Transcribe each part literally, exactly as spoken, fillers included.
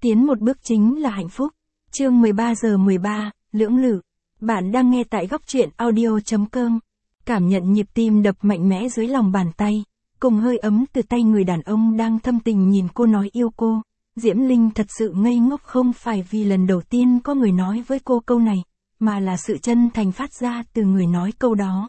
Tiến một bước chính là hạnh phúc. Chương mười ba giờ mười ba, lưỡng lự. Bạn đang nghe tại góc truyện audio chấm com. Cảm nhận nhịp tim đập mạnh mẽ dưới lòng bàn tay, cùng hơi ấm từ tay người đàn ông đang thâm tình nhìn cô nói yêu cô. Diễm Linh thật sự ngây ngốc, không phải vì lần đầu tiên có người nói với cô câu này, mà là sự chân thành phát ra từ người nói câu đó.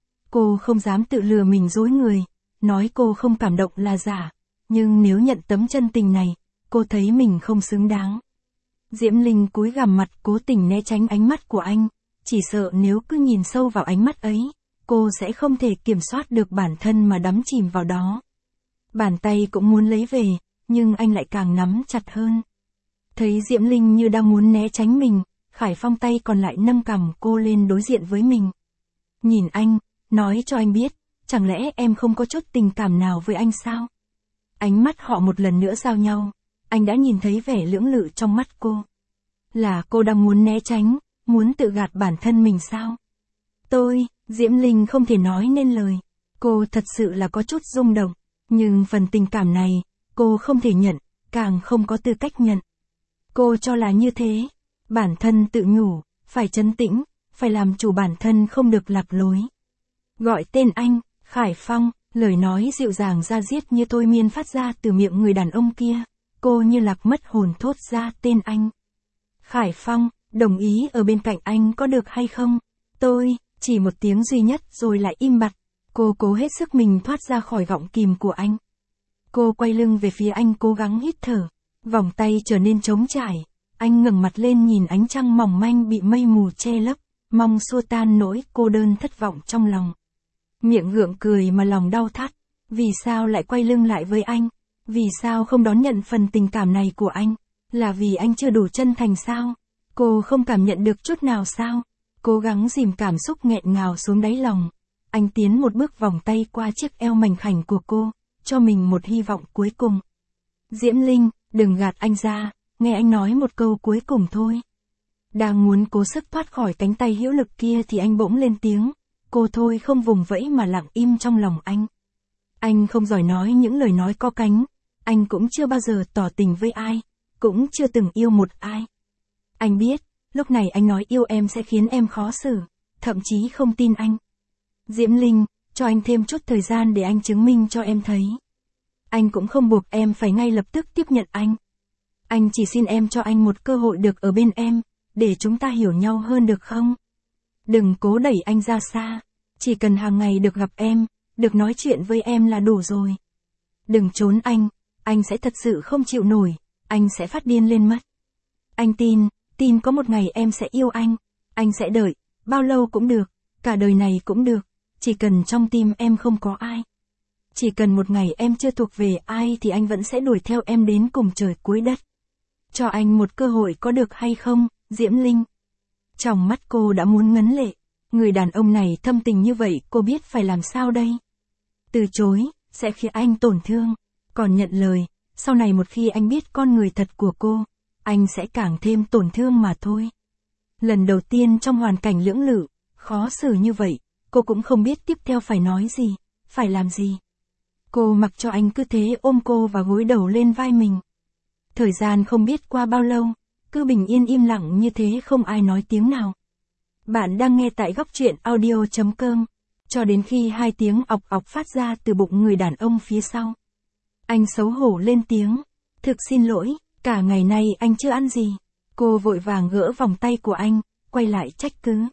Cô không dám tự lừa mình dối người, nói cô không cảm động là giả, nhưng nếu nhận tấm chân tình này, cô thấy mình không xứng đáng. Diễm Linh cúi gằm mặt cố tình né tránh ánh mắt của anh, chỉ sợ nếu cứ nhìn sâu vào ánh mắt ấy, cô sẽ không thể kiểm soát được bản thân mà đắm chìm vào đó. Bàn tay cũng muốn lấy về, nhưng anh lại càng nắm chặt hơn. Thấy Diễm Linh như đang muốn né tránh mình, Khải Phong tay còn lại nâng cằm cô lên đối diện với mình. Nhìn anh, nói cho anh biết, chẳng lẽ em không có chút tình cảm nào với anh sao? Ánh mắt họ một lần nữa giao nhau, anh đã nhìn thấy vẻ lưỡng lự trong mắt cô. Là cô đang muốn né tránh, muốn tự gạt bản thân mình sao? Tôi, Diễm Linh không thể nói nên lời. Cô thật sự là có chút rung động, nhưng phần tình cảm này, cô không thể nhận, càng không có tư cách nhận. Cô cho là như thế, bản thân tự nhủ, phải trấn tĩnh, phải làm chủ bản thân không được lạc lối. Gọi tên anh, Khải Phong, lời nói dịu dàng da diết như thôi miên phát ra từ miệng người đàn ông kia. Cô như lạc mất hồn thốt ra tên anh. Khải Phong, đồng ý ở bên cạnh anh có được hay không? Tôi, chỉ một tiếng duy nhất rồi lại im bặt. Cô cố hết sức mình thoát ra khỏi gọng kìm của anh. Cô quay lưng về phía anh cố gắng hít thở. Vòng tay trở nên trống trải. Anh ngẩng mặt lên nhìn ánh trăng mỏng manh bị mây mù che lấp, mong xua tan nỗi cô đơn thất vọng trong lòng. Miệng gượng cười mà lòng đau thắt. Vì sao lại quay lưng lại với anh? Vì sao không đón nhận phần tình cảm này của anh? Là vì anh chưa đủ chân thành sao? Cô không cảm nhận được chút nào sao? Cố gắng dìm cảm xúc nghẹn ngào xuống đáy lòng. Anh tiến một bước vòng tay qua chiếc eo mảnh khảnh của cô, cho mình một hy vọng cuối cùng. Diễm Linh, đừng gạt anh ra, nghe anh nói một câu cuối cùng thôi. Đang muốn cố sức thoát khỏi cánh tay hữu lực kia thì anh bỗng lên tiếng. Cô thôi không vùng vẫy mà lặng im trong lòng anh. Anh không giỏi nói những lời nói có cánh. Anh cũng chưa bao giờ tỏ tình với ai, cũng chưa từng yêu một ai. Anh biết, lúc này anh nói yêu em sẽ khiến em khó xử, thậm chí không tin anh. Diễm Linh, cho anh thêm chút thời gian để anh chứng minh cho em thấy. Anh cũng không buộc em phải ngay lập tức tiếp nhận anh. Anh chỉ xin em cho anh một cơ hội được ở bên em, để chúng ta hiểu nhau hơn được không? Đừng cố đẩy anh ra xa, chỉ cần hàng ngày được gặp em, được nói chuyện với em là đủ rồi. Đừng trốn anh, anh sẽ thật sự không chịu nổi, anh sẽ phát điên lên mất. Anh tin, tin có một ngày em sẽ yêu anh, anh sẽ đợi, bao lâu cũng được, cả đời này cũng được, chỉ cần trong tim em không có ai. Chỉ cần một ngày em chưa thuộc về ai thì anh vẫn sẽ đuổi theo em đến cùng trời cuối đất. Cho anh một cơ hội có được hay không, Diễm Linh? Trong mắt cô đã muốn ngấn lệ, người đàn ông này thâm tình như vậy cô biết phải làm sao đây? Từ chối, sẽ khiến anh tổn thương, còn nhận lời, sau này một khi anh biết con người thật của cô, anh sẽ càng thêm tổn thương mà thôi. Lần đầu tiên trong hoàn cảnh lưỡng lự, khó xử như vậy, cô cũng không biết tiếp theo phải nói gì, phải làm gì. Cô mặc cho anh cứ thế ôm cô và gối đầu lên vai mình. Thời gian không biết qua bao lâu, cứ bình yên im lặng như thế không ai nói tiếng nào. Bạn đang nghe tại góc truyện audio chấm com, cho đến khi hai tiếng ọc ọc phát ra từ bụng người đàn ông phía sau. Anh xấu hổ lên tiếng, thực xin lỗi, cả ngày nay anh chưa ăn gì. Cô vội vàng gỡ vòng tay của anh, quay lại trách cứ.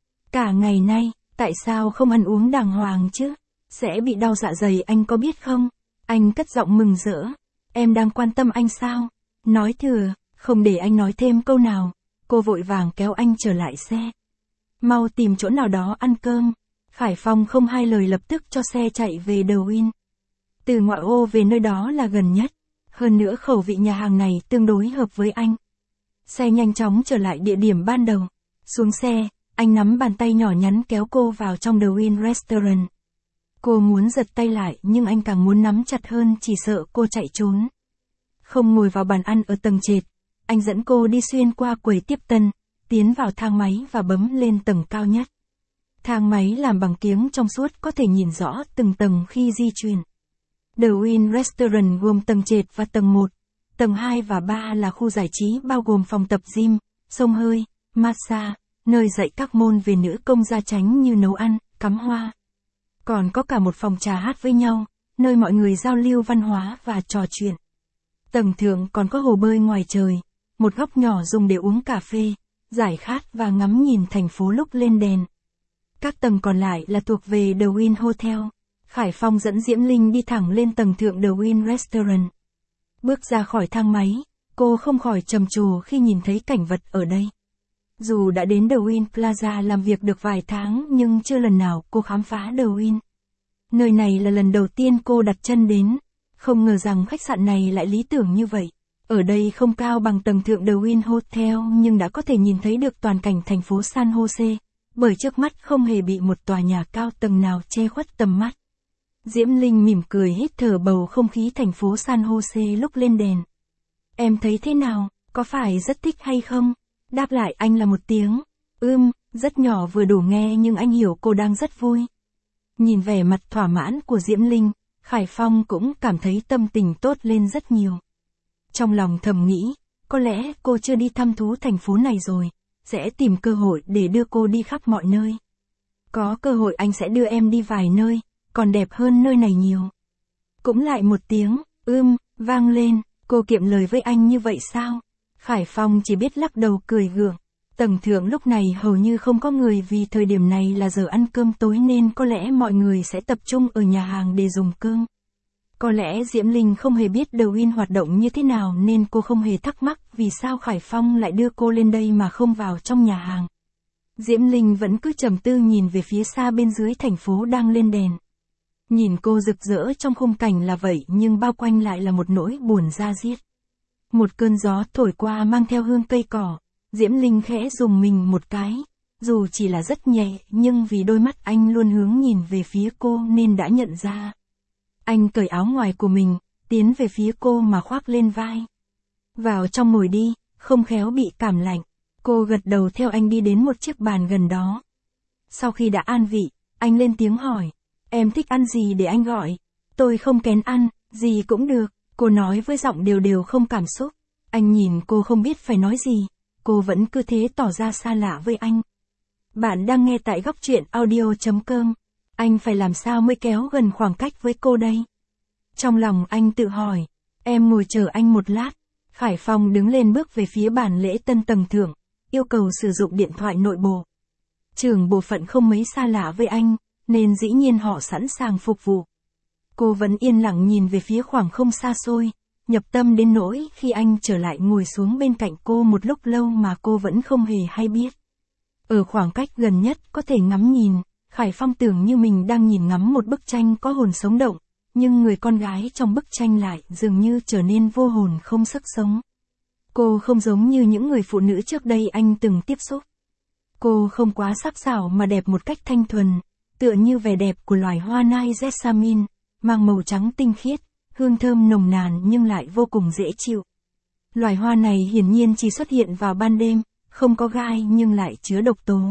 Cả ngày nay, tại sao không ăn uống đàng hoàng chứ? Sẽ bị đau dạ dày anh có biết không? Anh cất giọng mừng rỡ. Em đang quan tâm anh sao? Nói thừa, không để anh nói thêm câu nào. Cô vội vàng kéo anh trở lại xe. Mau tìm chỗ nào đó ăn cơm. Khải Phong không hai lời lập tức cho xe chạy về The Win. Từ ngoại ô về nơi đó là gần nhất. Hơn nữa khẩu vị nhà hàng này tương đối hợp với anh. Xe nhanh chóng trở lại địa điểm ban đầu. Xuống xe, anh nắm bàn tay nhỏ nhắn kéo cô vào trong The Win Restaurant. Cô muốn giật tay lại nhưng anh càng muốn nắm chặt hơn, chỉ sợ cô chạy trốn. Không ngồi vào bàn ăn ở tầng trệt, anh dẫn cô đi xuyên qua quầy tiếp tân, tiến vào thang máy và bấm lên tầng cao nhất. Thang máy làm bằng kiếng trong suốt có thể nhìn rõ từng tầng khi di chuyển. The Win Restaurant gồm tầng trệt và tầng một. Tầng hai và ba là khu giải trí bao gồm phòng tập gym, xông hơi, massage, nơi dạy các môn về nữ công gia chánh như nấu ăn, cắm hoa. Còn có cả một phòng trà hát với nhau, nơi mọi người giao lưu văn hóa và trò chuyện. Tầng thượng còn có hồ bơi ngoài trời, một góc nhỏ dùng để uống cà phê, giải khát và ngắm nhìn thành phố lúc lên đèn. Các tầng còn lại là thuộc về The Win Hotel. Khải Phong dẫn Diễm Linh đi thẳng lên tầng thượng The Win Restaurant. Bước ra khỏi thang máy, cô không khỏi trầm trồ khi nhìn thấy cảnh vật ở đây. Dù đã đến The Win Plaza làm việc được vài tháng nhưng chưa lần nào cô khám phá The Win. Nơi này là lần đầu tiên cô đặt chân đến, không ngờ rằng khách sạn này lại lý tưởng như vậy. Ở đây không cao bằng tầng thượng The Win Hotel nhưng đã có thể nhìn thấy được toàn cảnh thành phố San Jose, bởi trước mắt không hề bị một tòa nhà cao tầng nào che khuất tầm mắt. Diễm Linh mỉm cười hít thở bầu không khí thành phố San Jose lúc lên đèn. Em thấy thế nào, có phải rất thích hay không? Đáp lại anh là một tiếng, ưm, rất nhỏ vừa đủ nghe nhưng anh hiểu cô đang rất vui. Nhìn vẻ mặt thỏa mãn của Diễm Linh, Khải Phong cũng cảm thấy tâm tình tốt lên rất nhiều. Trong lòng thầm nghĩ, có lẽ cô chưa đi thăm thú thành phố này rồi, sẽ tìm cơ hội để đưa cô đi khắp mọi nơi. Có cơ hội anh sẽ đưa em đi vài nơi, còn đẹp hơn nơi này nhiều. Cũng lại một tiếng, ưm, vang lên, cô kiệm lời với anh như vậy sao? Khải Phong chỉ biết lắc đầu cười gượng. Tầng thượng lúc này hầu như không có người vì thời điểm này là giờ ăn cơm tối nên có lẽ mọi người sẽ tập trung ở nhà hàng để dùng cơm. Có lẽ Diễm Linh không hề biết The Win hoạt động như thế nào nên cô không hề thắc mắc vì sao Khải Phong lại đưa cô lên đây mà không vào trong nhà hàng. Diễm Linh vẫn cứ trầm tư nhìn về phía xa bên dưới thành phố đang lên đèn. Nhìn cô rực rỡ trong khung cảnh là vậy nhưng bao quanh lại là một nỗi buồn da diết. Một cơn gió thổi qua mang theo hương cây cỏ, Diễm Linh khẽ rùng mình một cái, dù chỉ là rất nhẹ nhưng vì đôi mắt anh luôn hướng nhìn về phía cô nên đã nhận ra. Anh cởi áo ngoài của mình, tiến về phía cô mà khoác lên vai. Vào trong ngồi đi, không khéo bị cảm lạnh. Cô gật đầu theo anh đi đến một chiếc bàn gần đó. Sau khi đã an vị, anh lên tiếng hỏi, em thích ăn gì để anh gọi? Tôi không kén ăn, gì cũng được, cô nói với giọng đều đều không cảm xúc. Anh nhìn cô không biết phải nói gì, cô vẫn cứ thế tỏ ra xa lạ với anh. Bạn đang nghe tại góc truyện audio chấm com. Anh phải làm sao mới kéo gần khoảng cách với cô đây? Trong lòng anh tự hỏi, em ngồi chờ anh một lát. Khải Phong đứng lên bước về phía bàn lễ tân tầng thượng, yêu cầu sử dụng điện thoại nội bộ. Trưởng bộ phận không mấy xa lạ với anh, nên dĩ nhiên họ sẵn sàng phục vụ. Cô vẫn yên lặng nhìn về phía khoảng không xa xôi, nhập tâm đến nỗi khi anh trở lại ngồi xuống bên cạnh cô một lúc lâu mà cô vẫn không hề hay biết. Ở khoảng cách gần nhất có thể ngắm nhìn, Khải Phong tưởng như mình đang nhìn ngắm một bức tranh có hồn sống động, nhưng người con gái trong bức tranh lại dường như trở nên vô hồn không sức sống. Cô không giống như những người phụ nữ trước đây anh từng tiếp xúc. Cô không quá sắc sảo mà đẹp một cách thanh thuần, tựa như vẻ đẹp của loài hoa nai jessamine, mang màu trắng tinh khiết, hương thơm nồng nàn nhưng lại vô cùng dễ chịu. Loài hoa này hiển nhiên chỉ xuất hiện vào ban đêm, không có gai nhưng lại chứa độc tố.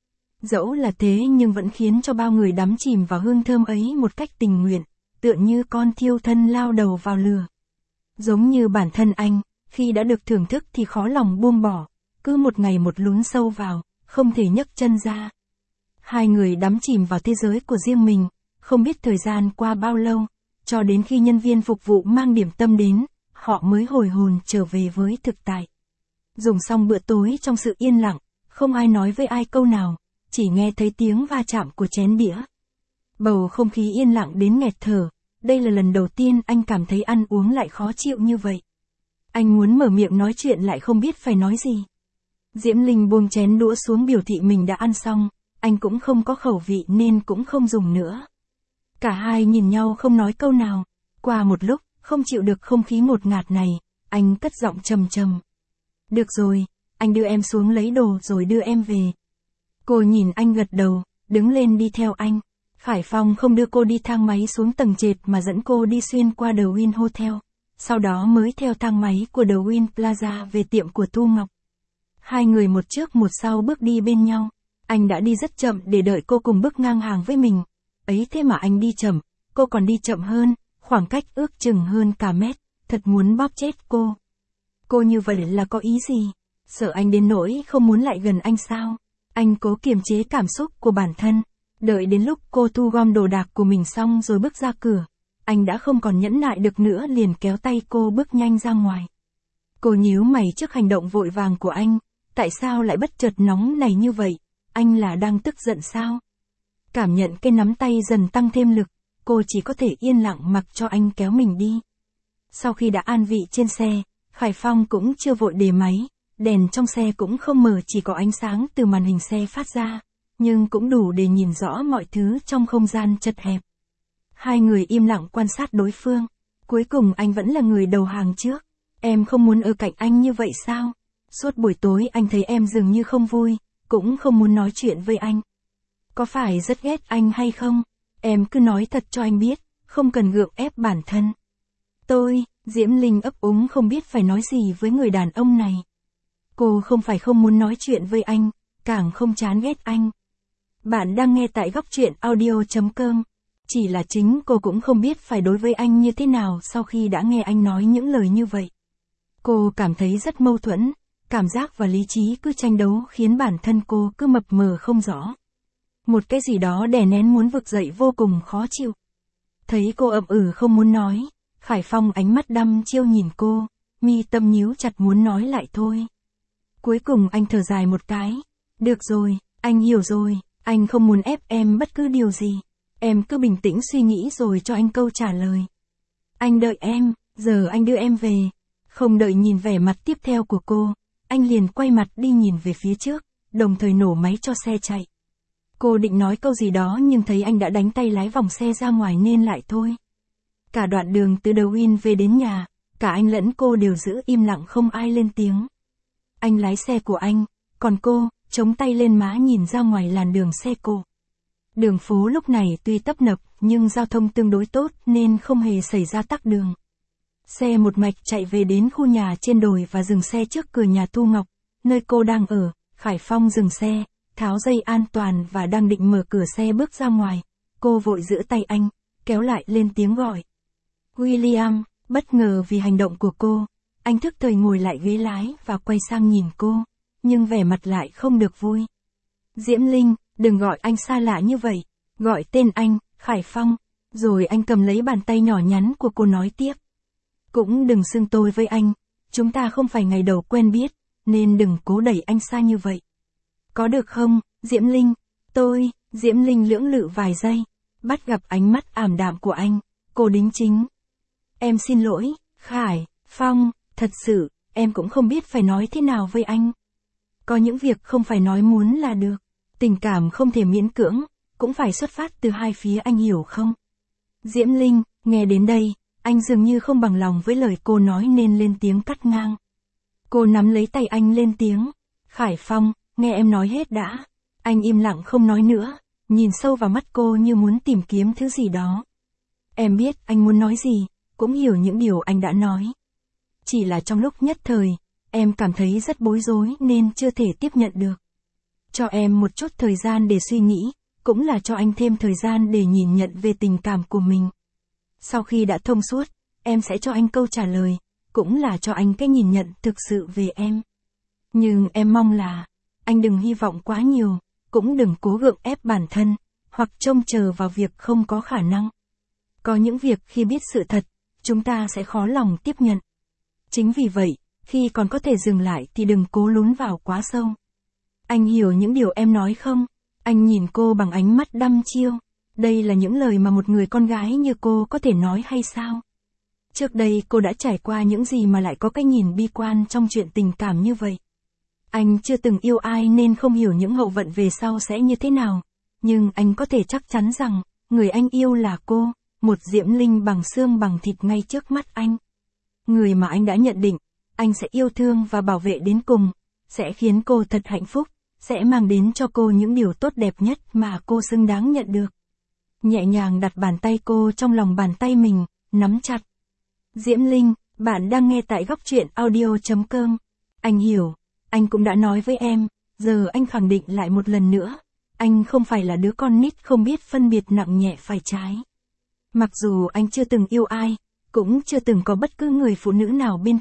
Dẫu là thế nhưng vẫn khiến cho bao người đắm chìm vào hương thơm ấy một cách tình nguyện, tựa như con thiêu thân lao đầu vào lửa. Giống như bản thân anh, khi đã được thưởng thức thì khó lòng buông bỏ, cứ một ngày một lún sâu vào, không thể nhấc chân ra. Hai người đắm chìm vào thế giới của riêng mình, không biết thời gian qua bao lâu, cho đến khi nhân viên phục vụ mang điểm tâm đến, họ mới hồi hồn trở về với thực tại. Dùng xong bữa tối trong sự yên lặng, không ai nói với ai câu nào, chỉ nghe thấy tiếng va chạm của chén đĩa. Bầu không khí yên lặng đến nghẹt thở, đây là lần đầu tiên anh cảm thấy ăn uống lại khó chịu như vậy. Anh muốn mở miệng nói chuyện lại không biết phải nói gì. Diễm Linh buông chén đũa xuống biểu thị mình đã ăn xong, anh cũng không có khẩu vị nên cũng không dùng nữa. Cả hai nhìn nhau không nói câu nào, qua một lúc, không chịu được không khí ngột ngạt này, anh cất giọng trầm trầm. Được rồi, anh đưa em xuống lấy đồ rồi đưa em về. Cô nhìn anh gật đầu, đứng lên đi theo anh. Khải Phong không đưa cô đi thang máy xuống tầng trệt mà dẫn cô đi xuyên qua The Win Hotel, sau đó mới theo thang máy của The Win Plaza về tiệm của Tu Ngọc. Hai người một trước một sau bước đi bên nhau, anh đã đi rất chậm để đợi cô cùng bước ngang hàng với mình. Ấy thế mà anh đi chậm, cô còn đi chậm hơn, khoảng cách ước chừng hơn cả mét, thật muốn bóp chết cô. Cô như vậy là có ý gì? Sợ anh đến nỗi không muốn lại gần anh sao? Anh cố kiềm chế cảm xúc của bản thân. Đợi đến lúc cô thu gom đồ đạc của mình xong rồi bước ra cửa. Anh đã không còn nhẫn nại được nữa liền kéo tay cô bước nhanh ra ngoài. Cô nhíu mày trước hành động vội vàng của anh. Tại sao lại bất chợt nóng này như vậy? Anh là đang tức giận sao? Cảm nhận cái nắm tay dần tăng thêm lực. Cô chỉ có thể yên lặng mặc cho anh kéo mình đi. Sau khi đã an vị trên xe, Khải Phong cũng chưa vội đề máy. Đèn trong xe cũng không mở, chỉ có ánh sáng từ màn hình xe phát ra. Nhưng cũng đủ để nhìn rõ mọi thứ trong không gian chật hẹp. Hai người im lặng quan sát đối phương. Cuối cùng anh vẫn là người đầu hàng trước. Em không muốn ở cạnh anh như vậy sao? Suốt buổi tối anh thấy em dường như không vui, cũng không muốn nói chuyện với anh. Có phải rất ghét anh hay không? Em cứ nói thật cho anh biết, không cần gượng ép bản thân. Tôi, Diễm Linh ấp úng không biết phải nói gì với người đàn ông này. Cô không phải không muốn nói chuyện với anh, càng không chán ghét anh. Bạn đang nghe tại góc truyện audio chấm com. Chỉ là chính cô cũng không biết phải đối với anh như thế nào sau khi đã nghe anh nói những lời như vậy. Cô cảm thấy rất mâu thuẫn, cảm giác và lý trí cứ tranh đấu khiến bản thân cô cứ mập mờ không rõ. Một cái gì đó đè nén muốn vực dậy vô cùng khó chịu. Thấy cô ậm ừ không muốn nói, Khải Phong ánh mắt đăm chiêu nhìn cô, mi tâm nhíu chặt muốn nói lại thôi. Cuối cùng anh thở dài một cái. Được rồi, anh hiểu rồi, anh không muốn ép em bất cứ điều gì. Em cứ bình tĩnh suy nghĩ rồi cho anh câu trả lời. Anh đợi em, giờ anh đưa em về. Không đợi nhìn vẻ mặt tiếp theo của cô, anh liền quay mặt đi nhìn về phía trước, đồng thời nổ máy cho xe chạy. Cô định nói câu gì đó nhưng thấy anh đã đánh tay lái vòng xe ra ngoài nên lại thôi. Cả đoạn đường từ Darwin về đến nhà, cả anh lẫn cô đều giữ im lặng không ai lên tiếng. Anh lái xe của anh, còn cô, chống tay lên má nhìn ra ngoài làn đường xe cộ. Đường phố lúc này tuy tấp nập nhưng giao thông tương đối tốt nên không hề xảy ra tắc đường. Xe một mạch chạy về đến khu nhà trên đồi và dừng xe trước cửa nhà Thu Ngọc, nơi cô đang ở. Khải Phong dừng xe, tháo dây an toàn và đang định mở cửa xe bước ra ngoài. Cô vội giữ tay anh, kéo lại lên tiếng gọi. William, bất ngờ vì hành động của cô, anh thức thời ngồi lại ghế lái và quay sang nhìn cô, nhưng vẻ mặt lại không được vui. Diễm Linh, đừng gọi anh xa lạ như vậy, gọi tên anh, Khải Phong, rồi anh cầm lấy bàn tay nhỏ nhắn của cô nói tiếp. Cũng đừng xưng tôi với anh, chúng ta không phải ngày đầu quen biết, nên đừng cố đẩy anh xa như vậy. Có được không, Diễm Linh? Tôi, Diễm Linh lưỡng lự vài giây, bắt gặp ánh mắt ảm đạm của anh, cô đính chính. Em xin lỗi, Khải Phong, thật sự, em cũng không biết phải nói thế nào với anh. Có những việc không phải nói muốn là được, tình cảm không thể miễn cưỡng, cũng phải xuất phát từ hai phía, anh hiểu không? Diễm Linh, nghe đến đây, anh dường như không bằng lòng với lời cô nói nên lên tiếng cắt ngang. Cô nắm lấy tay anh lên tiếng. Khải Phong, nghe em nói hết đã. Anh im lặng không nói nữa, nhìn sâu vào mắt cô như muốn tìm kiếm thứ gì đó. Em biết anh muốn nói gì, cũng hiểu những điều anh đã nói. Chỉ là trong lúc nhất thời, em cảm thấy rất bối rối nên chưa thể tiếp nhận được. Cho em một chút thời gian để suy nghĩ, cũng là cho anh thêm thời gian để nhìn nhận về tình cảm của mình. Sau khi đã thông suốt, em sẽ cho anh câu trả lời, cũng là cho anh cái nhìn nhận thực sự về em. Nhưng em mong là, anh đừng hy vọng quá nhiều, cũng đừng cố gượng ép bản thân, hoặc trông chờ vào việc không có khả năng. Có những việc khi biết sự thật, chúng ta sẽ khó lòng tiếp nhận. Chính vì vậy, khi còn có thể dừng lại thì đừng cố lún vào quá sâu. Anh hiểu những điều em nói không? Anh nhìn cô bằng ánh mắt đăm chiêu. Đây là những lời mà một người con gái như cô có thể nói hay sao? Trước đây cô đã trải qua những gì mà lại có cái nhìn bi quan trong chuyện tình cảm như vậy? Anh chưa từng yêu ai nên không hiểu những hậu vận về sau sẽ như thế nào. Nhưng anh có thể chắc chắn rằng, người anh yêu là cô, một Diễm Linh bằng xương bằng thịt ngay trước mắt anh. Người mà anh đã nhận định, anh sẽ yêu thương và bảo vệ đến cùng, sẽ khiến cô thật hạnh phúc, sẽ mang đến cho cô những điều tốt đẹp nhất mà cô xứng đáng nhận được. Nhẹ nhàng đặt bàn tay cô trong lòng bàn tay mình, nắm chặt. Diễm Linh, bạn đang nghe tại góc truyện audio chấm com. Anh hiểu, anh cũng đã nói với em, giờ anh khẳng định lại một lần nữa, anh không phải là đứa con nít không biết phân biệt nặng nhẹ phải trái. Mặc dù anh chưa từng yêu ai, cũng chưa từng có bất cứ người phụ nữ nào bên cạnh,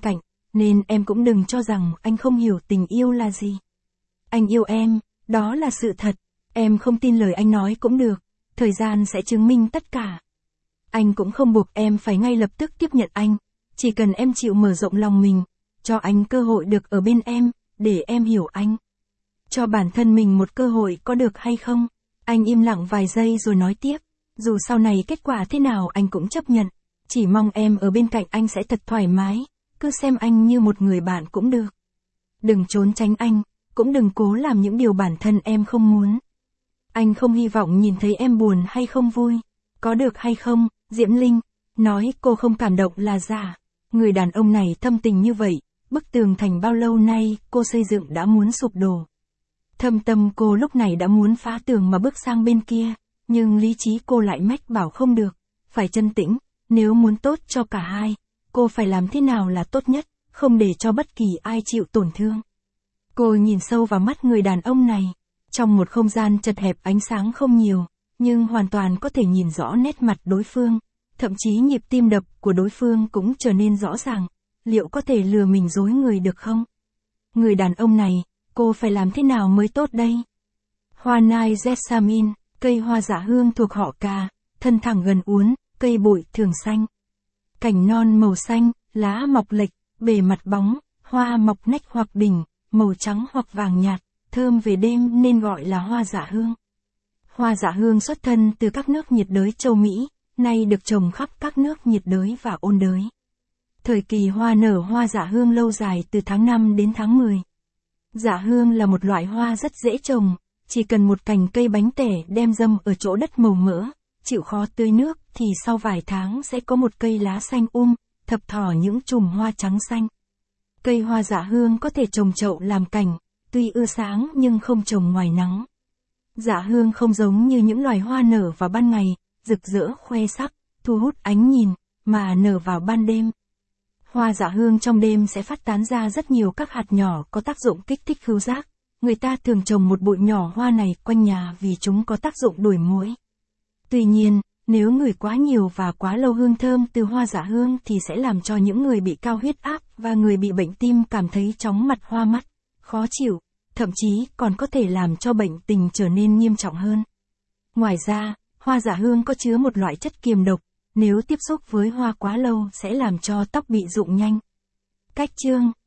nên em cũng đừng cho rằng anh không hiểu tình yêu là gì. Anh yêu em, đó là sự thật, em không tin lời anh nói cũng được, thời gian sẽ chứng minh tất cả. Anh cũng không buộc em phải ngay lập tức tiếp nhận anh, chỉ cần em chịu mở rộng lòng mình, cho anh cơ hội được ở bên em, để em hiểu anh. Cho bản thân mình một cơ hội có được hay không? Anh im lặng vài giây rồi nói tiếp, dù sau này kết quả thế nào anh cũng chấp nhận, chỉ mong em ở bên cạnh anh sẽ thật thoải mái, cứ xem anh như một người bạn cũng được. Đừng trốn tránh anh, cũng đừng cố làm những điều bản thân em không muốn. Anh không hy vọng nhìn thấy em buồn hay không vui. Có được hay không, Diễm Linh? Nói cô không cảm động là giả. Người đàn ông này thâm tình như vậy, bức tường thành bao lâu nay cô xây dựng đã muốn sụp đổ. Thâm tâm cô lúc này đã muốn phá tường mà bước sang bên kia, nhưng lý trí cô lại mách bảo không được, phải chân tĩnh, nếu muốn tốt cho cả hai, cô phải làm thế nào là tốt nhất, không để cho bất kỳ ai chịu tổn thương. Cô nhìn sâu vào mắt người đàn ông này, trong một không gian chật hẹp ánh sáng không nhiều, nhưng hoàn toàn có thể nhìn rõ nét mặt đối phương, thậm chí nhịp tim đập của đối phương cũng trở nên rõ ràng, liệu có thể lừa mình dối người được không? Người đàn ông này, cô phải làm thế nào mới tốt đây? Hoa nai jessamine, cây hoa dạ hương thuộc họ cà, thân thẳng gần uốn, cây bụi thường xanh. Cành non màu xanh, lá mọc lệch, bề mặt bóng, hoa mọc nách hoặc đỉnh, màu trắng hoặc vàng nhạt, thơm về đêm nên gọi là hoa dạ hương. Hoa dạ hương xuất thân từ các nước nhiệt đới châu Mỹ, nay được trồng khắp các nước nhiệt đới và ôn đới. Thời kỳ hoa nở hoa dạ hương lâu dài từ tháng năm đến tháng mười. Dạ hương là một loại hoa rất dễ trồng, chỉ cần một cành cây bánh tẻ đem dâm ở chỗ đất màu mỡ, chịu khó tưới nước thì sau vài tháng sẽ có một cây lá xanh um, thập thỏ những chùm hoa trắng xanh. Cây hoa dạ hương có thể trồng chậu làm cảnh, tuy ưa sáng nhưng không trồng ngoài nắng. Dạ hương không giống như những loài hoa nở vào ban ngày, rực rỡ khoe sắc, thu hút ánh nhìn, mà nở vào ban đêm. Hoa dạ hương trong đêm sẽ phát tán ra rất nhiều các hạt nhỏ có tác dụng kích thích khứu giác. Người ta thường trồng một bụi nhỏ hoa này quanh nhà vì chúng có tác dụng đuổi muỗi. Tuy nhiên, nếu ngửi quá nhiều và quá lâu hương thơm từ hoa dạ hương thì sẽ làm cho những người bị cao huyết áp và người bị bệnh tim cảm thấy chóng mặt hoa mắt, khó chịu, thậm chí còn có thể làm cho bệnh tình trở nên nghiêm trọng hơn. Ngoài ra, hoa dạ hương có chứa một loại chất kiềm độc, nếu tiếp xúc với hoa quá lâu sẽ làm cho tóc bị rụng nhanh. Cách chương,